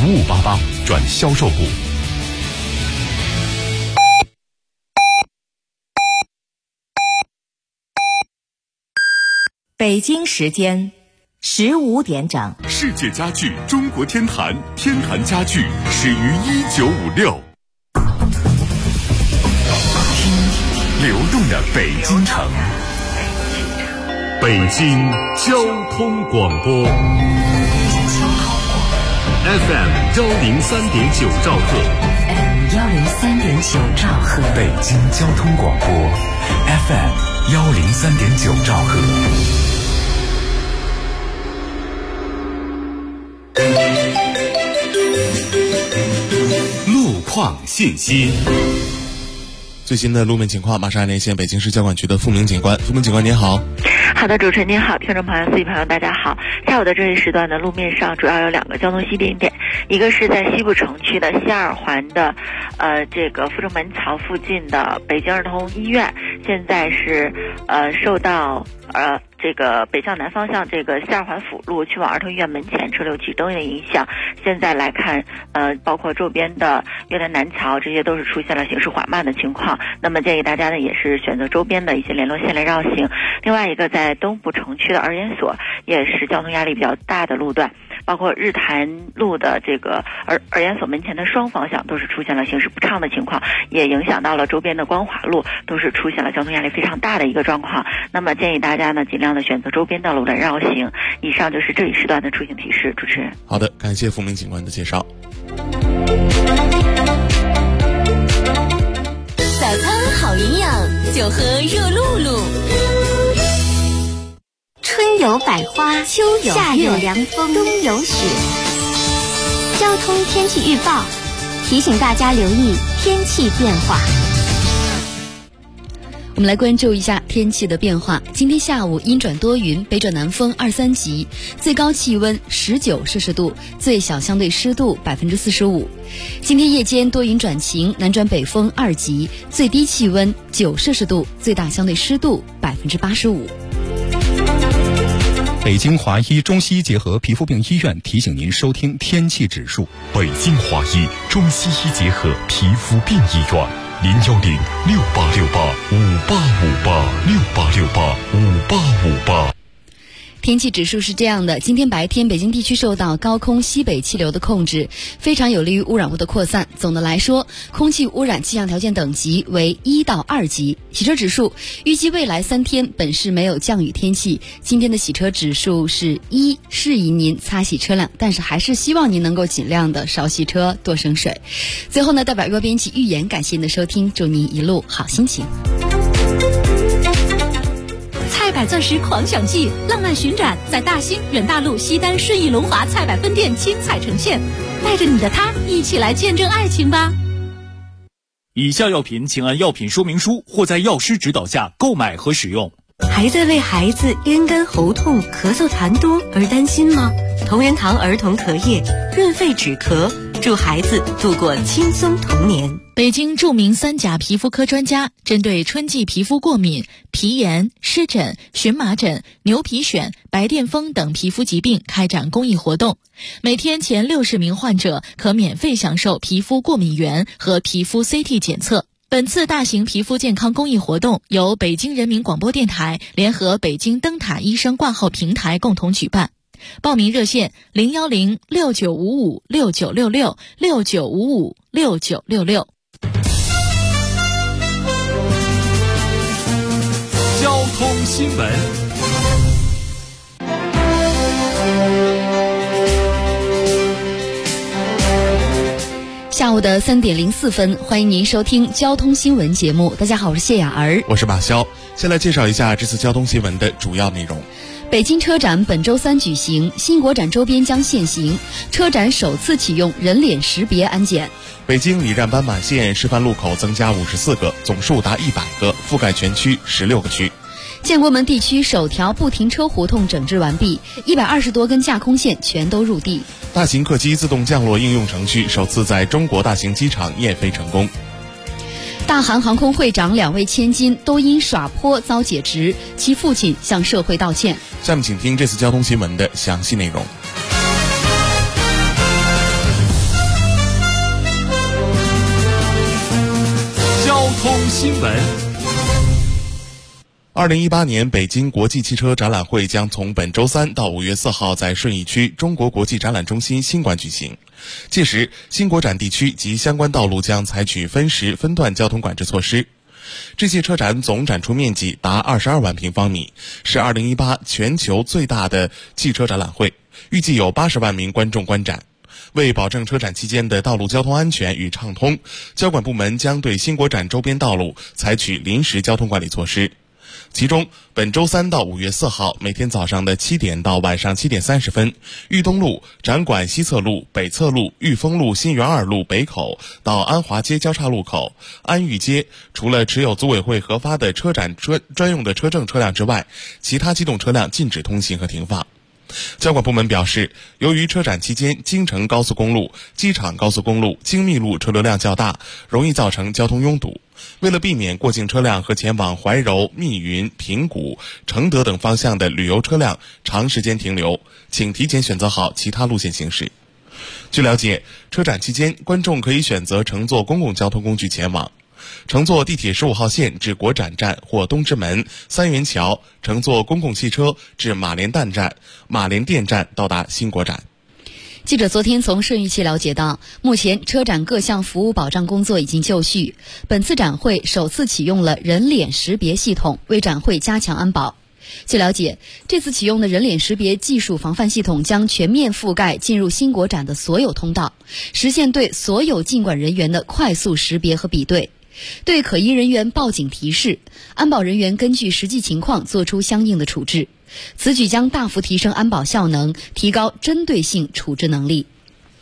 5588转销售部。 北京时间15点整。 世界家具中国天坛，天坛家具始于1956。听流动的北京城，北京交通广播 FM 103.9兆赫 103.9兆赫， 北京交通广播 FM 103.9兆赫。路况信息。 最新的路面情况，马上连线北京市交管局的付明警官。付明警官您好。 好的，主持人您好，听众朋友、司机朋友大家好。下午的这一时段的路面上主要有2个交通西点点，一个是在西部城区的西二环的这个阜成门桥附近的北京儿童医院，现在是受到这个北向南方向这个西二环辅路去往儿童医院门前车流启灯的影响，现在来看包括周边的越南南桥，这些都是出现了行驶缓慢的情况。那么建议大家呢也是选择周边的一些联络线来绕行。另外一个在东部城区的儿研所也是交通压力比较大的路段，包括日坛路的这个儿研所门前的双方向都是出现了行驶不畅的情况，也影响到了周边的光华路，都是出现了交通压力非常大的一个状况。那么建议大家呢尽量的选择周边道路来绕行。以上就是这一时段的出行提示。主持人， 好的，感谢付明警官的介绍。 早餐好营养，就喝热露露。春有百花，秋有夏有凉风，冬有雪。交通天气预报提醒大家留意天气变化。 我们来关注一下天气的变化。今天下午阴转多云，北转南风2、3级，最高气温19摄氏度，最小相对湿度45%。今天夜间多云转晴，南转北风2级，最低气温9摄氏度，最大相对湿度85%。 北京华医中西医结合皮肤病医院提醒您收听天气指数。 北京华医中西医结合皮肤病医院，010-6868-5858，6868-5858。 天气指数是这样的，今天白天北京地区受到高空西北气流的控制，非常有利于污染物的扩散。总的来说，空气污染气象条件等级为1到2级。洗车指数预计未来3天本市没有降雨天气，今天的洗车指数是1，适宜您擦洗车辆，但是还是希望您能够尽量的少洗车，多省水。最后呢，代表播编辑预言感谢您的收听，祝您一路好心情。 菜百钻石狂想季浪漫巡展在大兴、远大路、西单、顺义、龙华菜百分店精彩呈现，带着你的他一起来见证爱情吧。 以下药品请按药品说明书或在药师指导下购买和使用。 还在为孩子咽干喉痛、咳嗽痰多而担心吗？同仁堂儿童咳液润肺止咳，祝孩子度过轻松童年。 北京著名3甲皮肤科专家针对春季皮肤过敏、皮炎、湿疹、荨麻疹、牛皮癣、白癜风等皮肤疾病开展公益活动，每天前60名患者可免费享受皮肤过敏原和皮肤 CT 检测。本次大型皮肤健康公益活动由北京人民广播电台联合北京灯塔医生挂号平台共同举办。报名热线010-6955-6966，6955-6966。 交通新闻。 下午的3点04分，欢迎您收听交通新闻节目。大家好，我是谢雅儿， 我是马潇。先来介绍一下这次交通新闻的主要内容。 北京车展本周3举行，新国展周边将限行，车展首次启用人脸识别安检。 北京拟占斑马线示范路口增加54个，总数达100个，覆盖全区16个区。 建国门地区首条不停车胡同整治完毕，120多根架空线全都入地。 大型客机自动降落应用程序首次在中国大型机场验飞成功。 大韩航空会长2位千金都因耍泼遭解职，其父亲向社会道歉。 下面请听这次交通新闻的详细内容。 新闻。 2018年北京国际汽车展览会将从本周3到5月4号在顺义区中国国际展览中心新馆举行。届时，新国展地区及相关道路将采取分时分段交通管制措施。这届车展总展出面积达22万平方米，是2018全球最大的汽车展览会，预计有80万名观众观展。为保证车展期间的道路交通安全与畅通，交管部门将对新国展周边道路采取临时交通管理措施。其中，本周3到5月4号每天早上的7点到晚上7点30分，豫东路、展馆西侧路、北侧路、裕丰路新园2路北口到安华街交叉路口、安裕街，除了持有组委会核发的车展专用的车证车辆之外，其他机动车辆禁止通行和停放。交管部门表示，由于车展期间京承高速公路、机场高速公路、京密路车流量较大，容易造成交通拥堵。为了避免过境车辆和前往怀柔、密云、平谷、承德等方向的旅游车辆长时间停留，请提前选择好其他路线行驶。据了解，车展期间观众可以选择乘坐公共交通工具前往。乘坐地铁15号线至国展站或东直门、三元桥，乘坐公共汽车至马连店站到达新国展。 记者昨天从顺义区了解到，目前车展各项服务保障工作已经就绪。本次展会首次启用了人脸识别系统，为展会加强安保。据了解，这次启用的人脸识别技术防范系统将全面覆盖进入新国展的所有通道，实现对所有进馆人员的快速识别和比对。对可疑人员报警提示，安保人员根据实际情况作出相应的处置。此举将大幅提升安保效能，提高针对性处置能力。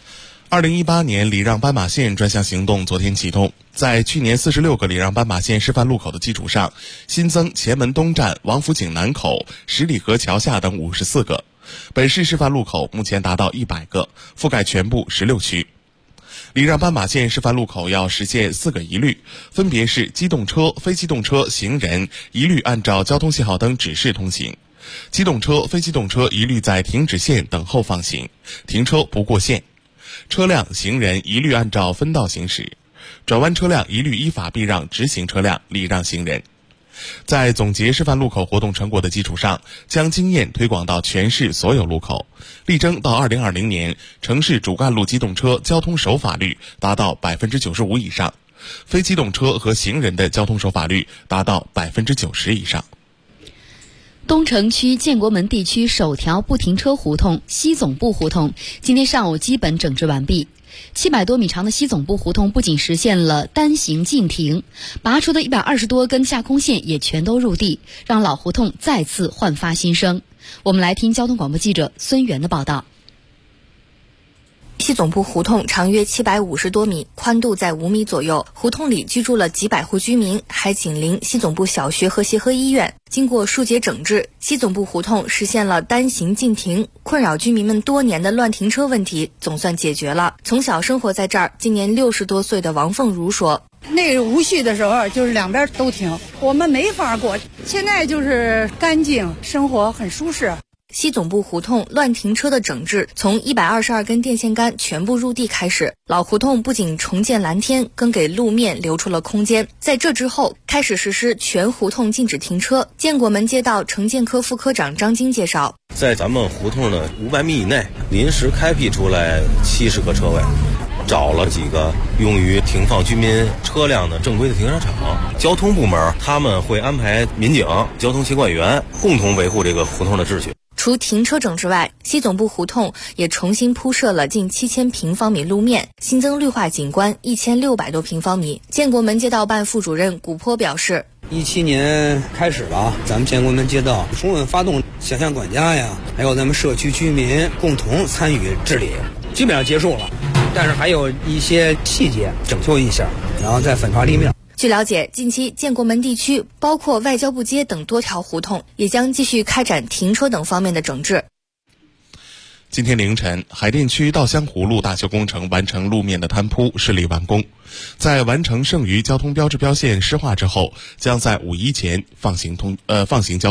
2018年礼让斑马线专项行动昨天启动，在去年46个礼让斑马线示范路口的基础上，新增前门东站、王府井南口、十里河桥下等54个。本市示范路口目前达到100个，覆盖全部16区。礼让斑马线示范路口要实现4个一律，分别是机动车、非机动车、行人一律按照交通信号灯指示通行，机动车、非机动车一律在停止线等候放行，停车不过线，车辆、行人一律按照分道行驶，转弯车辆一律依法避让直行车辆，礼让行人。在总结示范路口活动成果的基础上，将经验推广到全市所有路口，力争到2020年城市主干路机动车交通守法率达到95%以上，非机动车和行人的交通守法率达到90%以上。 东城区建国门地区首条不停车胡同西总部胡同今天上午基本整治完毕。700多米长的西总部胡同不仅实现了单行禁停，拔出的120多根架空线也全都入地，让老胡同再次焕发新生。我们来听交通广播记者孙源的报道。 西总部胡同长约750多米，宽度在5米左右。胡同里居住了几百户居民，还紧邻西总部小学和协和医院。经过数节整治，西总部胡同实现了单行禁停，困扰居民们多年的乱停车问题总算解决了。从小生活在这儿，今年60多岁的王凤如说：“ 那个无序的时候，就是两边都停，我们没法过。现在就是干净，生活很舒适。” 西总部胡同乱停车的整治从122根电线杆全部入地开始，老胡同不仅重建蓝天，更给路面留出了空间。在这之后，开始实施全胡同禁止停车。建国门街道城建科副科长张晶介绍， 在咱们胡同的500米以内，临时开辟出来70个车位，找了几个用于停放居民车辆的正规的停车场。交通部门他们会安排民警、交通协管员共同维护这个胡同的秩序。 除停车整之外，西总部胡同也重新铺设了近7000平方米路面，新增绿化景观1600多平方米。建国门街道办副主任古坡表示 ，17年开始了，咱们建国门街道充分发动小巷管家呀，还有咱们社区居民共同参与治理，基本上结束了，但是还有一些细节整修一下，然后再粉刷地面。 据了解，近期建国门地区包括外交部街等多条胡同也将继续开展停车等方面的整治。 今天凌晨，海淀区稻香湖路大修工程完成路面的摊铺，顺利完工。在完成剩余交通标志标线施划之后，将在5.1前放行交通。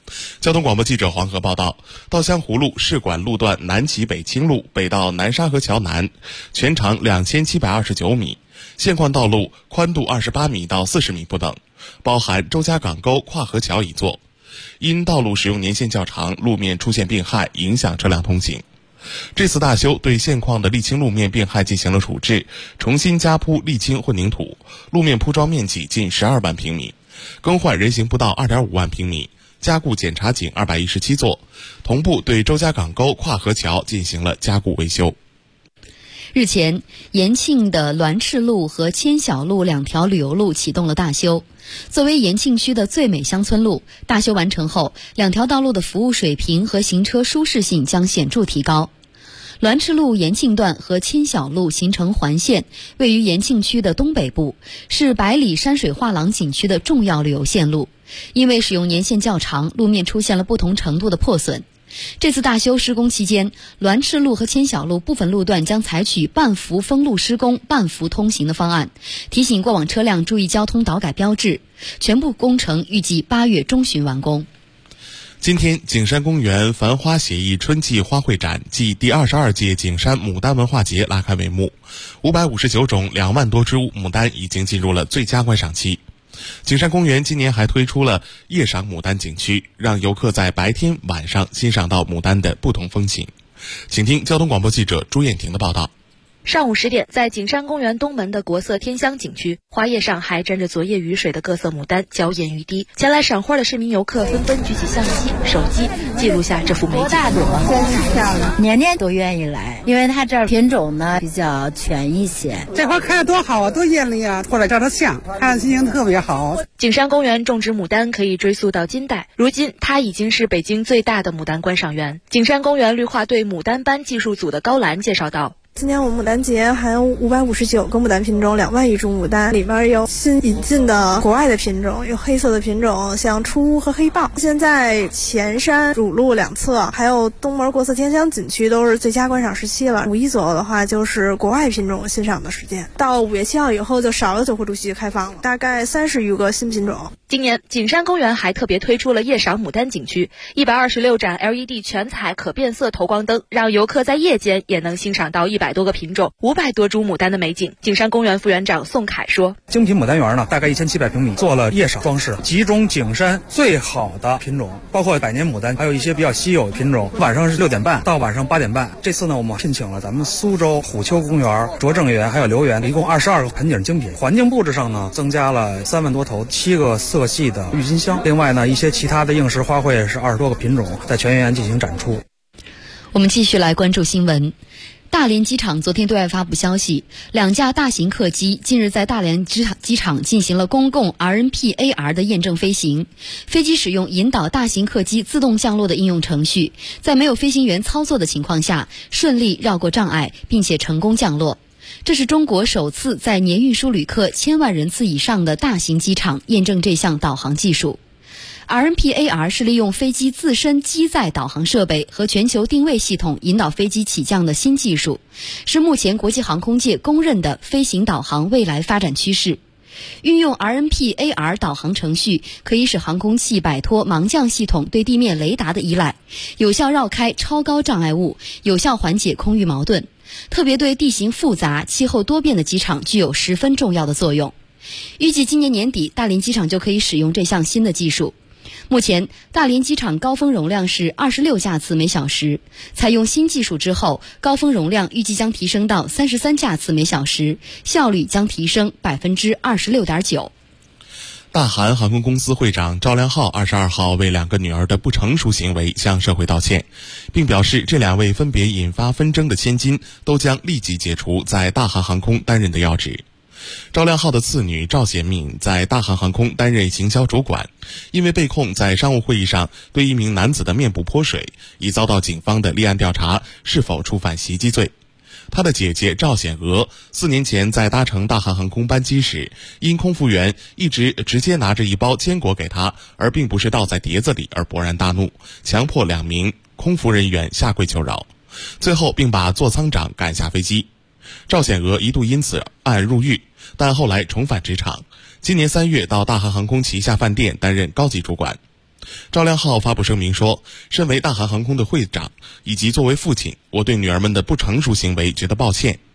交通广播记者黄河报道，稻香湖路试管路段南起北清路北到南沙河桥南，全长2729米，现况道路宽度28米到40米不等，包含周家港沟跨河桥一座。因道路使用年限较长，路面出现病害，影响车辆通行。这次大修对现况的沥青路面病害进行了处置，重新加铺沥青混凝土，路面铺装面积近12万平米，更换人行步道2.5万平米，加固检查井217座，同步对周家港沟跨河桥进行了加固维修。 日前，延庆的栾赤路和千晓路两条旅游路启动了大修。作为延庆区的最美乡村路，大修完成后，两条道路的服务水平和行车舒适性将显著提高。栾赤路延庆段和千晓路形成环线，位于延庆区的东北部，是百里山水画廊景区的重要旅游线路。因为使用年限较长，路面出现了不同程度的破损。这次大修施工期间，栾赤路和千晓路部分路段将采取半幅封路施工、半幅通行的方案，提醒过往车辆注意交通导改标志。全部工程预计8月中旬完工。 今天，景山公园繁花写意春季花卉展暨第22届景山牡丹文化节拉开帷幕，559种2万多株牡丹已经进入了最佳观赏期。景山公园今年还推出了夜赏牡丹景区，让游客在白天晚上欣赏到牡丹的不同风情。请听交通广播记者朱艳婷的报道。 上午10点，在景山公园东门的国色天香景区，花叶上还沾着昨夜雨水的各色牡丹，娇艳欲滴。前来赏花的市民游客纷纷举起相机、手机，记录下这幅美景。 大朵，真是漂亮，年年都愿意来，因为它这儿品种呢比较全一些。 这花开得多好啊，多艳丽啊！过来照照相，看着心情特别好。 景山公园种植牡丹可以追溯到金代，如今它已经是北京最大的牡丹观赏园。景山公园绿化队牡丹班技术组的高兰介绍道。 今年我们牡丹节含559个牡丹品种，2万余株牡丹，里边有新引进的国外的品种，有黑色的品种，像初乌和黑豹。现在前山主路两侧还有东门国色天香景区都是最佳观赏时期了。5一左右的话就是国外品种欣赏的时间，到5月7号以后就少了酒会主席开放了，大概30余个新品种。 今年景山公园还特别推出了夜赏牡丹景区，126盏 LED 全彩可变色投光灯，让游客在夜间也能欣赏到100多个品种、500多株牡丹的美景。景山公园副园长宋凯说：“ 精品牡丹园呢，大概1700平米，做了夜赏装饰，集中景山最好的品种，包括百年牡丹，还有一些比较稀有的品种。晚上是6点半到晚上8点半。这次呢，我们聘请了咱们苏州虎丘公园、拙政园还有留园，一共22个盆景精品。环境布置上呢，增加了3万多头7个色系的郁金香，另外呢，一些其他的应时花卉是20多个品种，在全园进行展出。” 我们继续来关注新闻。大连机场昨天对外发布消息，2架大型客机近日在大连机场进行了公共 RNPAR 的验证飞行。飞机使用引导大型客机自动降落的应用程序，在没有飞行员操作的情况下，顺利绕过障碍，并且成功降落。这是中国首次在年运输旅客1000万人次以上的大型机场验证这项导航技术。RNPAR 是利用飞机自身机载导航设备和全球定位系统引导飞机起降的新技术，是目前国际航空界公认的飞行导航未来发展趋势。运用 RNPAR 导航程序可以使航空器摆脱盲降系统对地面雷达的依赖，有效绕开超高障碍物，有效缓解空域矛盾，特别对地形复杂、气候多变的机场具有十分重要的作用。预计今年年底，大连机场就可以使用这项新的技术。目前，大连机场高峰容量是26架次每小时，采用新技术之后，高峰容量预计将提升到33架次每小时，效率将提升26.9%。 大韩航空公司会长赵亮浩22号为2个女儿的不成熟行为向社会道歉，并表示这2位分别引发纷争的千金都将立即解除在大韩航空担任的要职。赵亮浩的次女赵显敏在大韩航空担任行销主管，因为被控在商务会议上对一名男子的面部泼水，已遭到警方的立案调查，是否触犯袭击罪。他的姐姐赵显娥4年前在搭乘大韩航空班机时，因空服员一直直接拿着一包坚果给他，而并不是倒在碟子里，而勃然大怒，强迫2名空服人员下跪求饶，最后并把座舱长赶下飞机。赵显娥一度因此案入狱，但后来重返职场。今年3月到大韩航空旗下饭店担任高级主管。 赵亮浩发布声明说，身为大韩航空的会长以及作为父亲，我对女儿们的不成熟行为觉得抱歉，